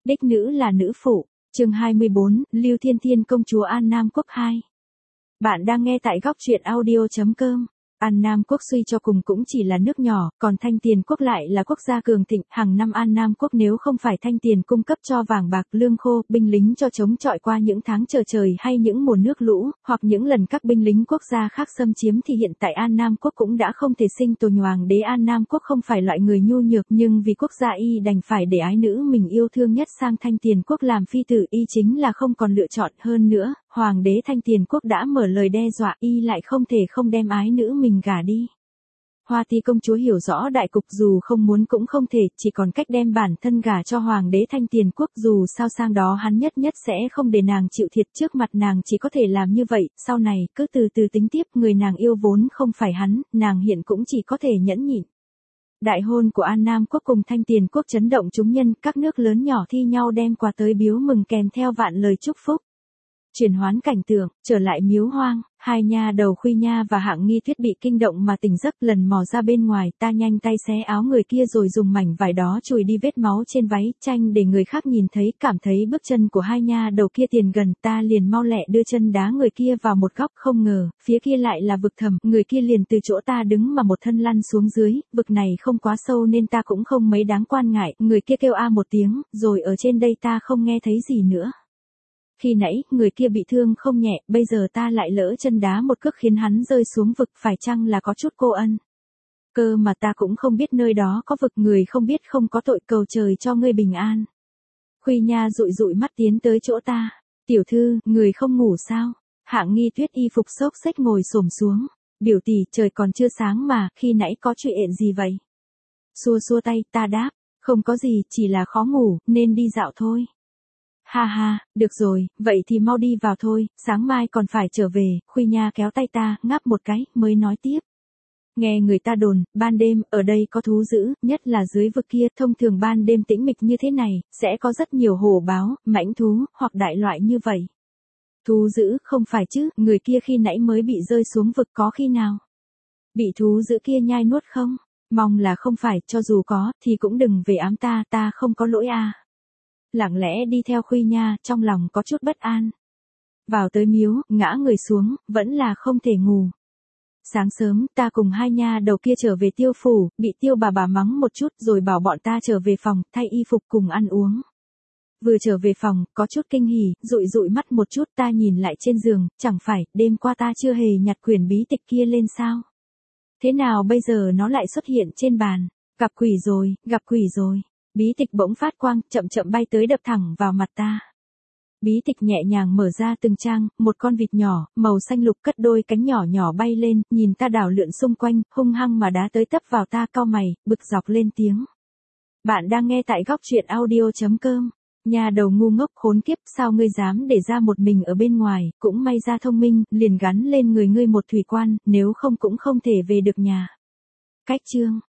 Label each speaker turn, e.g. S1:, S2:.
S1: Đích nữ là nữ phụ. Chương 24, Lưu Thiên Thiên công chúa An Nam Quốc 2. Bạn đang nghe tại góc truyện audio.com. An Nam Quốc suy cho cùng cũng chỉ là nước nhỏ, còn Thanh Tiền Quốc lại là quốc gia cường thịnh. Hàng năm An Nam Quốc nếu không phải Thanh Tiền cung cấp cho vàng bạc, lương khô, binh lính cho chống chọi qua những tháng chờ trời hay những mùa nước lũ, hoặc những lần các binh lính quốc gia khác xâm chiếm thì hiện tại An Nam Quốc cũng đã không thể sinh tồn. Hoàng đế An Nam Quốc không phải loại người nhu nhược, nhưng vì quốc gia y đành phải để ái nữ mình yêu thương nhất sang Thanh Tiền Quốc làm phi tử, y chính là không còn lựa chọn. Hơn nữa, Hoàng đế Thanh Tiền Quốc đã mở lời đe dọa, y lại không thể không đem ái nữ mình gả đi. Hoa Ti công chúa hiểu rõ đại cục, dù không muốn cũng không thể, chỉ còn cách đem bản thân gả cho Hoàng đế Thanh Tiền Quốc. Dù sao sang đó hắn nhất nhất sẽ không để nàng chịu thiệt, trước mặt nàng chỉ có thể làm như vậy, sau này cứ từ từ tính tiếp. Người nàng yêu vốn không phải hắn, nàng hiện cũng chỉ có thể nhẫn nhịn. Đại hôn của An Nam Quốc cùng Thanh Tiền Quốc chấn động chúng nhân, các nước lớn nhỏ thi nhau đem quà tới biếu mừng kèm theo vạn lời chúc phúc. Chuyển hoán cảnh tượng, trở lại miếu hoang, hai nha đầu Khuy Nha và Hạng Nghi Tuyết bị kinh động mà tỉnh giấc, lần mò ra bên ngoài, ta nhanh tay xé áo người kia rồi dùng mảnh vải đó chùi đi vết máu trên váy, tranh để người khác nhìn thấy. Cảm thấy bước chân của hai nha đầu kia tiền gần, ta liền mau lẹ đưa chân đá người kia vào một góc, không ngờ, phía kia lại là vực thẳm, người kia liền từ chỗ ta đứng mà một thân lăn xuống dưới, vực này không quá sâu nên ta cũng không mấy đáng quan ngại, người kia kêu a một tiếng, rồi ở trên đây ta không nghe thấy gì nữa. Khi nãy, người kia bị thương không nhẹ, bây giờ ta lại lỡ chân đá một cước khiến hắn rơi xuống vực, phải chăng là có chút cô ân? Cơ mà ta cũng không biết nơi đó có vực, người không biết không có tội, cầu trời cho ngươi bình an. Khuy Nha dụi dụi mắt tiến tới chỗ ta. Tiểu thư, người không ngủ sao? Hạng Nghi Tuyết y phục xốc xếch ngồi xổm xuống. Biểu tỷ, trời còn chưa sáng mà, khi nãy có chuyện gì vậy? Xua xua tay, ta đáp, không có gì, chỉ là khó ngủ, nên đi dạo thôi. Ha ha, được rồi, vậy thì mau đi vào thôi, sáng mai còn phải trở về. Khuy Nha kéo tay ta, ngáp một cái, mới nói tiếp. Nghe người ta đồn, ban đêm, ở đây có thú dữ, nhất là dưới vực kia, thông thường ban đêm tĩnh mịch như thế này, sẽ có rất nhiều hổ báo, mãnh thú, hoặc đại loại như vậy. Thú dữ, không phải chứ, người kia khi nãy mới bị rơi xuống vực, có khi nào bị thú dữ kia nhai nuốt không? Mong là không phải, cho dù có, thì cũng đừng về ám ta, ta không có lỗi à. Lặng lẽ đi theo Khuy Nha, trong lòng có chút bất an. Vào tới miếu, ngã người xuống, vẫn là không thể ngủ. Sáng sớm, ta cùng hai nha đầu kia trở về Tiêu phủ, bị Tiêu bà mắng một chút rồi bảo bọn ta trở về phòng, thay y phục cùng ăn uống. Vừa trở về phòng, có chút kinh hỉ, dụi dụi mắt một chút, ta nhìn lại trên giường, chẳng phải, đêm qua ta chưa hề nhặt quyển bí tịch kia lên sao? Thế nào bây giờ nó lại xuất hiện trên bàn? Gặp quỷ rồi, gặp quỷ rồi. Bí tịch bỗng phát quang, chậm chậm bay tới đập thẳng vào mặt ta. Bí tịch nhẹ nhàng mở ra từng trang, một con vịt nhỏ, màu xanh lục cất đôi cánh nhỏ nhỏ bay lên, nhìn ta đảo lượn xung quanh, hung hăng mà đá tới tấp vào ta, cau mày, bực dọc lên tiếng. Bạn đang nghe tại góc truyện audio.com. Nhà đầu ngu ngốc khốn kiếp, sao ngươi dám để ra một mình ở bên ngoài, cũng may ra thông minh, liền gắn lên người ngươi một thủy quan, nếu không cũng không thể về được nhà. Cách chương.